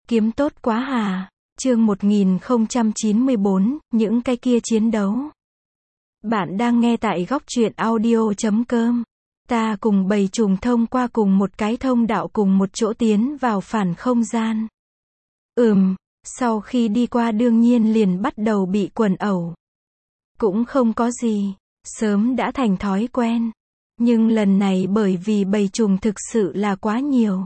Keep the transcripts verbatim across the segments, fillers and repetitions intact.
Kiếm tốt quá hà. Chương một nghìn không trăm chín mươi bốn, những cái kia chiến đấu. Bạn đang nghe tại góc truyện audio chấm com. Ta cùng bầy trùng thông qua cùng một cái thông đạo cùng một chỗ tiến vào phản không gian. Ừm, sau khi đi qua đương nhiên liền bắt đầu bị quần ẩu. Cũng không có gì, sớm đã thành thói quen. Nhưng lần này bởi vì bầy trùng thực sự là quá nhiều.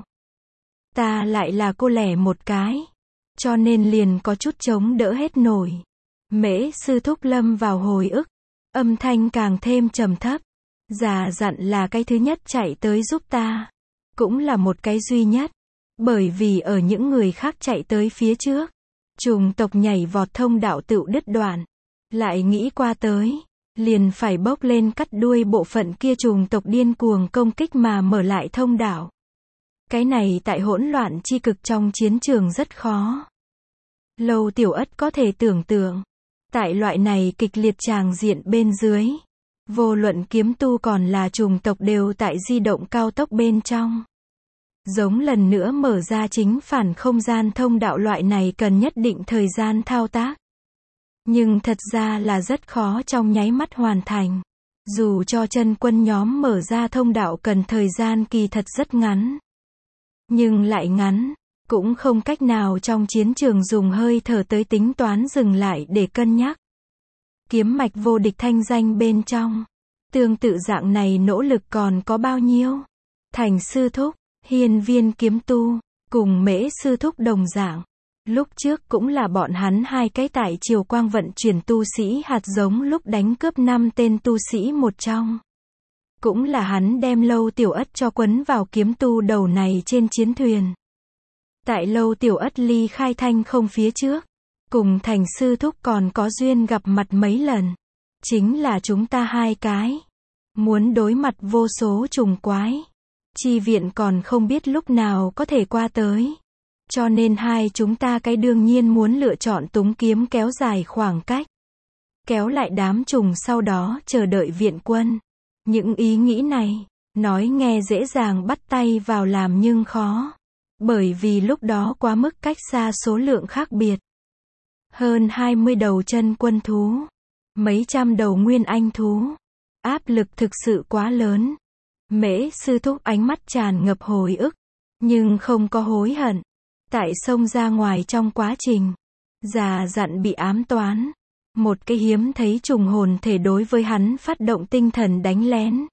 Ta lại là cô lẻ một cái. Cho nên liền có chút chống đỡ hết nổi. Mễ sư thúc lâm vào hồi ức. Âm thanh càng thêm trầm thấp. Già dặn là cái thứ nhất chạy tới giúp ta. Cũng là một cái duy nhất. Bởi vì ở những người khác chạy tới phía trước. Trùng tộc nhảy vọt thông đạo tựu đứt đoạn. Lại nghĩ qua tới. Liền phải bốc lên cắt đuôi bộ phận kia trùng tộc điên cuồng công kích mà mở lại thông đạo. Cái này tại hỗn loạn chi cực trong chiến trường rất khó. Lâu Tiểu Ất có thể tưởng tượng. Tại loại này kịch liệt tràng diện bên dưới. Vô luận kiếm tu còn là trùng tộc đều tại di động cao tốc bên trong. Giống lần nữa mở ra chính phản không gian thông đạo loại này cần nhất định thời gian thao tác. Nhưng thật ra là rất khó trong nháy mắt hoàn thành. Dù cho chân quân nhóm mở ra thông đạo cần thời gian kỳ thật rất ngắn. Nhưng lại ngắn, cũng không cách nào trong chiến trường dùng hơi thở tới tính toán dừng lại để cân nhắc. Kiếm mạch vô địch thanh danh bên trong. Tương tự dạng này nỗ lực còn có bao nhiêu? Thành sư thúc, hiên viên kiếm tu, cùng mễ sư thúc đồng dạng. Lúc trước cũng là bọn hắn hai cái tại triều quang vận chuyển tu sĩ hạt giống lúc đánh cướp năm tên tu sĩ một trong. Cũng là hắn đem Lâu Tiểu Ất cho quấn vào kiếm tu đầu này trên chiến thuyền. Tại Lâu Tiểu Ất ly khai thanh không phía trước. Cùng thành sư thúc còn có duyên gặp mặt mấy lần. Chính là chúng ta hai cái. Muốn đối mặt vô số trùng quái. Chi viện còn không biết lúc nào có thể qua tới. Cho nên hai chúng ta cái đương nhiên muốn lựa chọn túng kiếm kéo dài khoảng cách. Kéo lại đám trùng sau đó chờ đợi viện quân. Những ý nghĩ này, nói nghe dễ dàng bắt tay vào làm nhưng khó. Bởi vì lúc đó quá mức cách xa số lượng khác biệt. Hơn hai mươi đầu chân quân thú. Mấy trăm đầu nguyên anh thú. Áp lực thực sự quá lớn. Mễ sư thúc ánh mắt tràn ngập hồi ức. Nhưng không có hối hận. Tại sông ra ngoài trong quá trình. Già dặn bị ám toán. Một cái hiếm thấy trùng hồn thể đối với hắn phát động tinh thần đánh lén.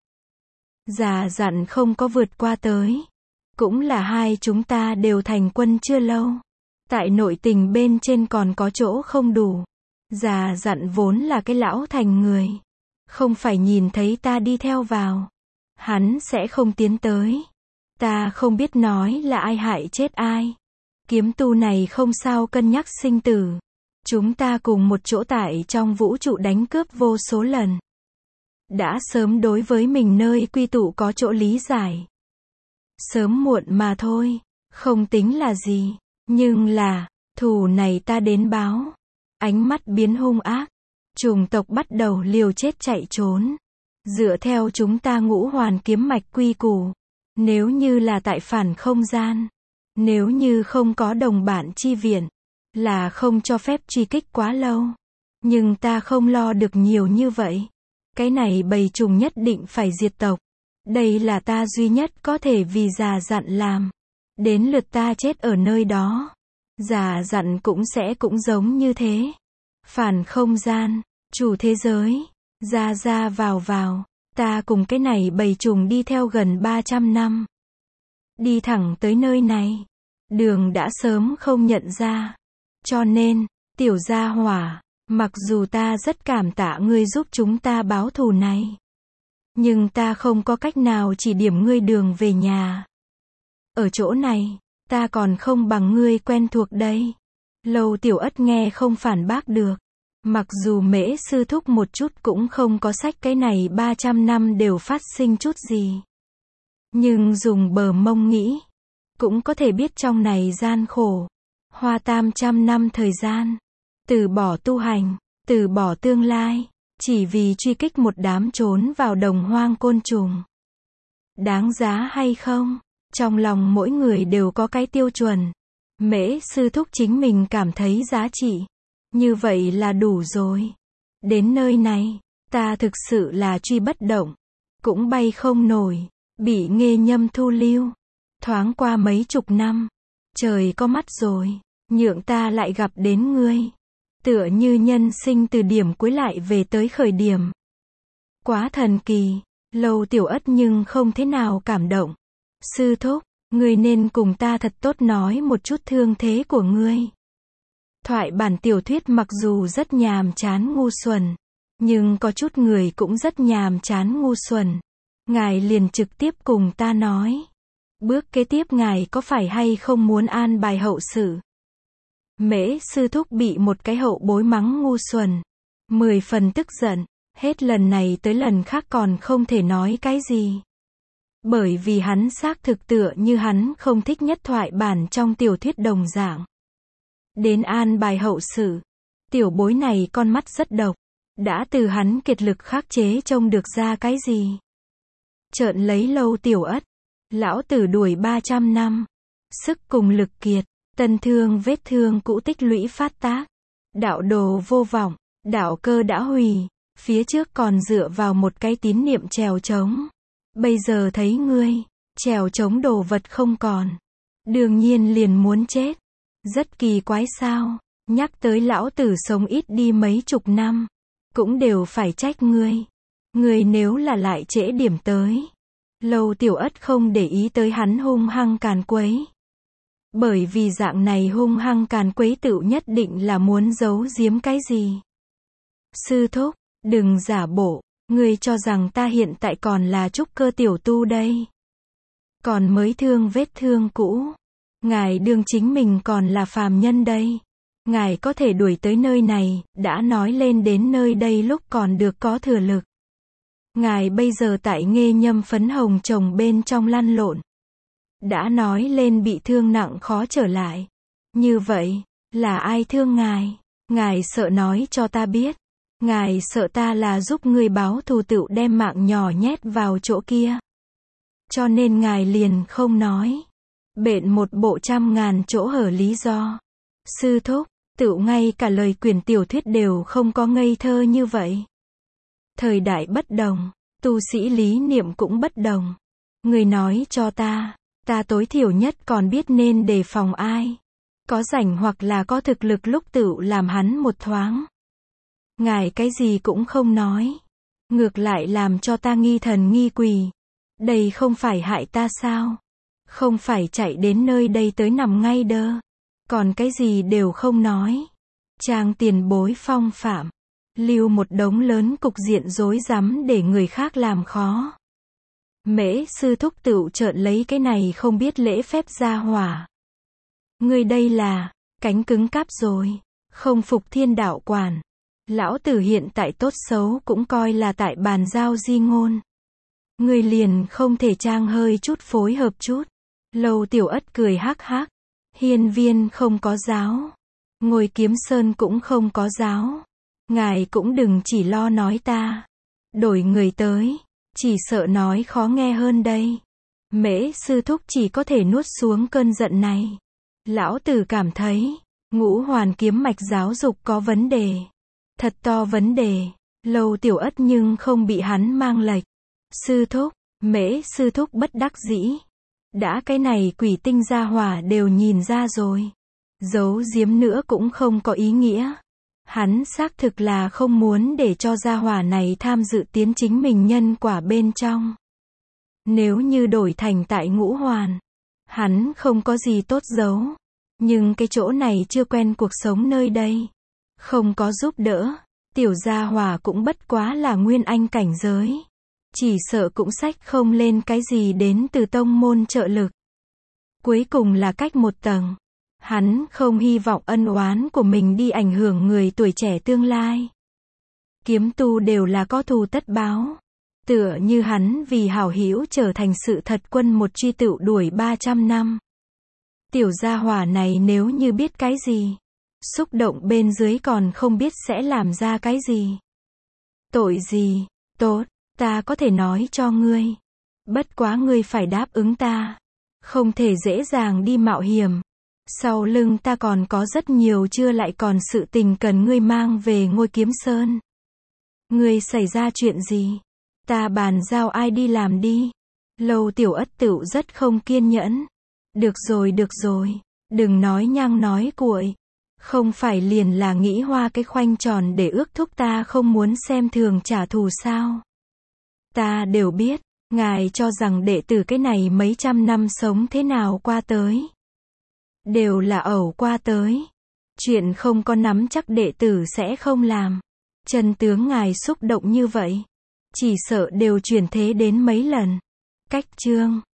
Già dặn không có vượt qua tới. Cũng là hai chúng ta đều thành quân chưa lâu. Tại nội tình bên trên còn có chỗ không đủ. Già dặn vốn là cái lão thành người. Không phải nhìn thấy ta đi theo vào. Hắn sẽ không tiến tới. Ta không biết nói là ai hại chết ai. Kiếm tu này không sao cân nhắc sinh tử. Chúng ta cùng một chỗ tại trong vũ trụ đánh cướp vô số lần. Đã sớm đối với mình nơi quy tụ có chỗ lý giải. Sớm muộn mà thôi, không tính là gì. Nhưng là, thù này ta đến báo. Ánh mắt biến hung ác. Trùng tộc bắt đầu liều chết chạy trốn. Dựa theo chúng ta ngũ hoàn kiếm mạch quy củ. Nếu như là tại phản không gian. Nếu như không có đồng bạn chi viện. Là không cho phép truy kích quá lâu. Nhưng ta không lo được nhiều như vậy. Cái này bầy trùng nhất định phải diệt tộc. Đây là ta duy nhất có thể vì già dặn làm. Đến lượt ta chết ở nơi đó. Già dặn cũng sẽ cũng giống như thế. Phản không gian, chủ thế giới, ra ra vào vào. Ta cùng cái này bầy trùng đi theo gần ba trăm năm. Đi thẳng tới nơi này. Đường đã sớm không nhận ra. Cho nên, tiểu gia hỏa, mặc dù ta rất cảm tạ ngươi giúp chúng ta báo thù này. Nhưng ta không có cách nào chỉ điểm ngươi đường về nhà. Ở chỗ này, ta còn không bằng ngươi quen thuộc đây. Lâu Tiểu Ất nghe không phản bác được. Mặc dù mễ sư thúc một chút cũng không có sách cái này ba trăm năm đều phát sinh chút gì. Nhưng dùng bờ mông nghĩ. Cũng có thể biết trong này gian khổ. Hoa tam trăm năm thời gian. Từ bỏ tu hành. Từ bỏ tương lai. Chỉ vì truy kích một đám trốn vào đồng hoang côn trùng. Đáng giá hay không? Trong lòng mỗi người đều có cái tiêu chuẩn. Mễ sư thúc chính mình cảm thấy giá trị. Như vậy là đủ rồi. Đến nơi này, ta thực sự là truy bất động. Cũng bay không nổi. Bị nghê nhâm thu lưu. Thoáng qua mấy chục năm. Trời có mắt rồi. Nhượng ta lại gặp đến ngươi. Tựa như nhân sinh từ điểm cuối lại về tới khởi điểm. Quá thần kỳ. Lâu Tiểu Ất nhưng không thế nào cảm động. Sư thúc, ngươi nên cùng ta thật tốt nói một chút thương thế của ngươi. Thoại bản tiểu thuyết mặc dù rất nhàm chán ngu xuẩn, nhưng có chút người cũng rất nhàm chán ngu xuẩn. Ngài liền trực tiếp cùng ta nói. Bước kế tiếp ngài có phải hay không muốn an bài hậu sự? Mễ sư thúc bị một cái hậu bối mắng ngu xuẩn. Mười phần tức giận. Hết lần này tới lần khác còn không thể nói cái gì. Bởi vì hắn xác thực tựa như hắn không thích nhất thoại bản trong tiểu thuyết đồng dạng. Đến an bài hậu sự. Tiểu bối này con mắt rất độc. Đã từ hắn kiệt lực khắc chế trông được ra cái gì. Trợn lấy Lâu Tiểu Ất. Lão tử đuổi ba trăm năm. Sức cùng lực kiệt. Tân thương vết thương cũ tích lũy phát tác. Đạo đồ vô vọng. Đạo cơ đã hủy. Phía trước còn dựa vào một cái tín niệm trèo trống. Bây giờ thấy ngươi. Trèo trống đồ vật không còn. Đương nhiên liền muốn chết. Rất kỳ quái sao. Nhắc tới lão tử sống ít đi mấy chục năm. Cũng đều phải trách ngươi. Ngươi nếu là lại trễ điểm tới. Lâu Tiểu Ất không để ý tới hắn hung hăng càn quấy. Bởi vì dạng này hung hăng càn quấy tựu nhất định là muốn giấu giếm cái gì. Sư thúc, đừng giả bộ, ngươi cho rằng ta hiện tại còn là trúc cơ tiểu tu đây. Còn mới thương vết thương cũ. Ngài đương chính mình còn là phàm nhân đây. Ngài có thể đuổi tới nơi này, đã nói lên đến nơi đây lúc còn được có thừa lực. Ngài bây giờ tại nghê nhâm phấn hồng chồng bên trong lăn lộn. Đã nói lên bị thương nặng khó trở lại. Như vậy, là ai thương ngài? Ngài sợ nói cho ta biết. Ngài sợ ta là giúp ngươi báo thù tựu đem mạng nhỏ nhét vào chỗ kia. Cho nên ngài liền không nói. Bện một bộ trăm ngàn chỗ hở lý do. Sư thúc, tựu ngay cả lời quyển tiểu thuyết đều không có ngây thơ như vậy. Thời đại bất đồng, tu sĩ lý niệm cũng bất đồng. Người nói cho ta, ta tối thiểu nhất còn biết nên đề phòng ai. Có rảnh hoặc là có thực lực lúc tựu làm hắn một thoáng. Ngài cái gì cũng không nói. Ngược lại làm cho ta nghi thần nghi quỷ. Đây không phải hại ta sao? Không phải chạy đến nơi đây tới nằm ngay đơ. Còn cái gì đều không nói. Trang tiền bối phong phạm. Lưu một đống lớn cục diện rối rắm để người khác làm khó. Mễ sư thúc tựu trợn lấy cái này không biết lễ phép ra hỏa. Ngươi đây là, cánh cứng cáp rồi. Không phục thiên đạo quản. Lão tử hiện tại tốt xấu cũng coi là tại bàn giao di ngôn. Ngươi liền không thể trang hơi chút phối hợp chút. Lâu Tiểu Ất cười hắc hắc. Hiên viên không có giáo. Ngồi kiếm sơn cũng không có giáo. Ngài cũng đừng chỉ lo nói ta. Đổi người tới. Chỉ sợ nói khó nghe hơn đây. Mễ sư thúc chỉ có thể nuốt xuống cơn giận này. Lão tử cảm thấy. Ngũ hoàn kiếm mạch giáo dục có vấn đề. Thật to vấn đề. Lâu Tiểu Ất nhưng không bị hắn mang lệch. Sư thúc. Mễ sư thúc bất đắc dĩ. Đã cái này quỷ tinh gia hỏa đều nhìn ra rồi. Giấu giếm nữa cũng không có ý nghĩa. Hắn xác thực là không muốn để cho gia hỏa này tham dự tiến chính mình nhân quả bên trong. Nếu như đổi thành tại ngũ hoàn, hắn không có gì tốt giấu. Nhưng cái chỗ này chưa quen cuộc sống nơi đây. Không có giúp đỡ. Tiểu gia hỏa cũng bất quá là nguyên anh cảnh giới. Chỉ sợ cũng sách không lên cái gì đến từ tông môn trợ lực. Cuối cùng là cách một tầng. Hắn không hy vọng ân oán của mình đi ảnh hưởng người tuổi trẻ tương lai. Kiếm tu đều là có thù tất báo. Tựa như hắn vì hảo hữu trở thành sự thật quân một truy tựu đuổi ba trăm năm. Tiểu gia hỏa này nếu như biết cái gì, xúc động bên dưới còn không biết sẽ làm ra cái gì. Tội gì? Tốt, ta có thể nói cho ngươi. Bất quá ngươi phải đáp ứng ta. Không thể dễ dàng đi mạo hiểm. Sau lưng ta còn có rất nhiều chưa lại còn sự tình cần ngươi mang về ngôi Kiếm Sơn. Ngươi xảy ra chuyện gì? Ta bàn giao ai đi làm đi. Lâu Tiểu Ất Tựu rất không kiên nhẫn. Được rồi được rồi, đừng nói nhăng nói cuội. Không phải liền là nghĩ hoa cái khoanh tròn để ước thúc ta không muốn xem thường trả thù sao? Ta đều biết, ngài cho rằng đệ tử cái này mấy trăm năm sống thế nào qua tới. Đều là ẩu qua tới. Chuyện không có nắm chắc đệ tử sẽ không làm. Chân tướng ngài xúc động như vậy. Chỉ sợ đều chuyển thế đến mấy lần. Cách chương